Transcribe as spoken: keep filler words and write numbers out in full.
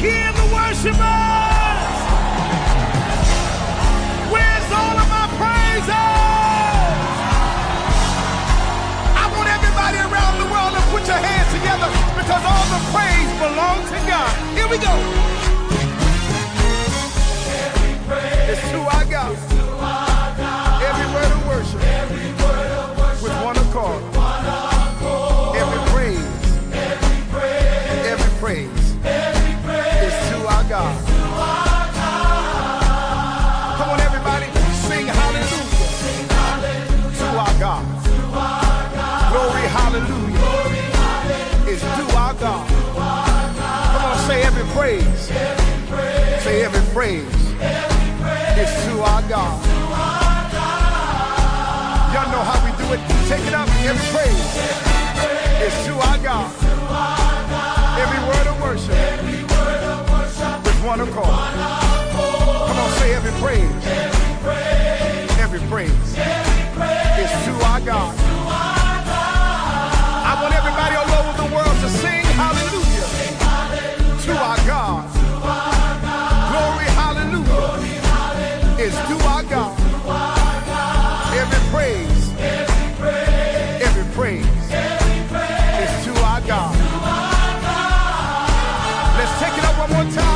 hear the worshipers? Where's all of my praises? I want everybody around the world to put your hands together because all the praise belongs to God. Here we go. Every praise it's to our God. It's to our God. Every word of worship. Every word of worship. With one accord. With one accord. Every praise. Every praise. Every praise. Every praise. Is to our God. It's to our God. Come on, everybody. Sing hallelujah. Sing hallelujah. To our God. To our God. Glory hallelujah. Glory hallelujah. Is to our God. To our God. Come on, say every praise. Every praise. Say every praise. Every praise. Is to our God. To our God. Y'all know how we do it. Take it up. Every praise. Every praise. Is to our God. To our God. Every word of worship. Every word of worship. With one accord. One accord. Come on, say every praise. Every praise. Every praise. Every praise. Is to our God. To our God. I want everybody all over the world to sing hallelujah. Sing hallelujah. To our God. To our God. Glory hallelujah. Glory hallelujah. Is to our God. To our God. Every praise. Every praise. Every praise. Every praise. Is to our God. To our God. Let's take it up one more time.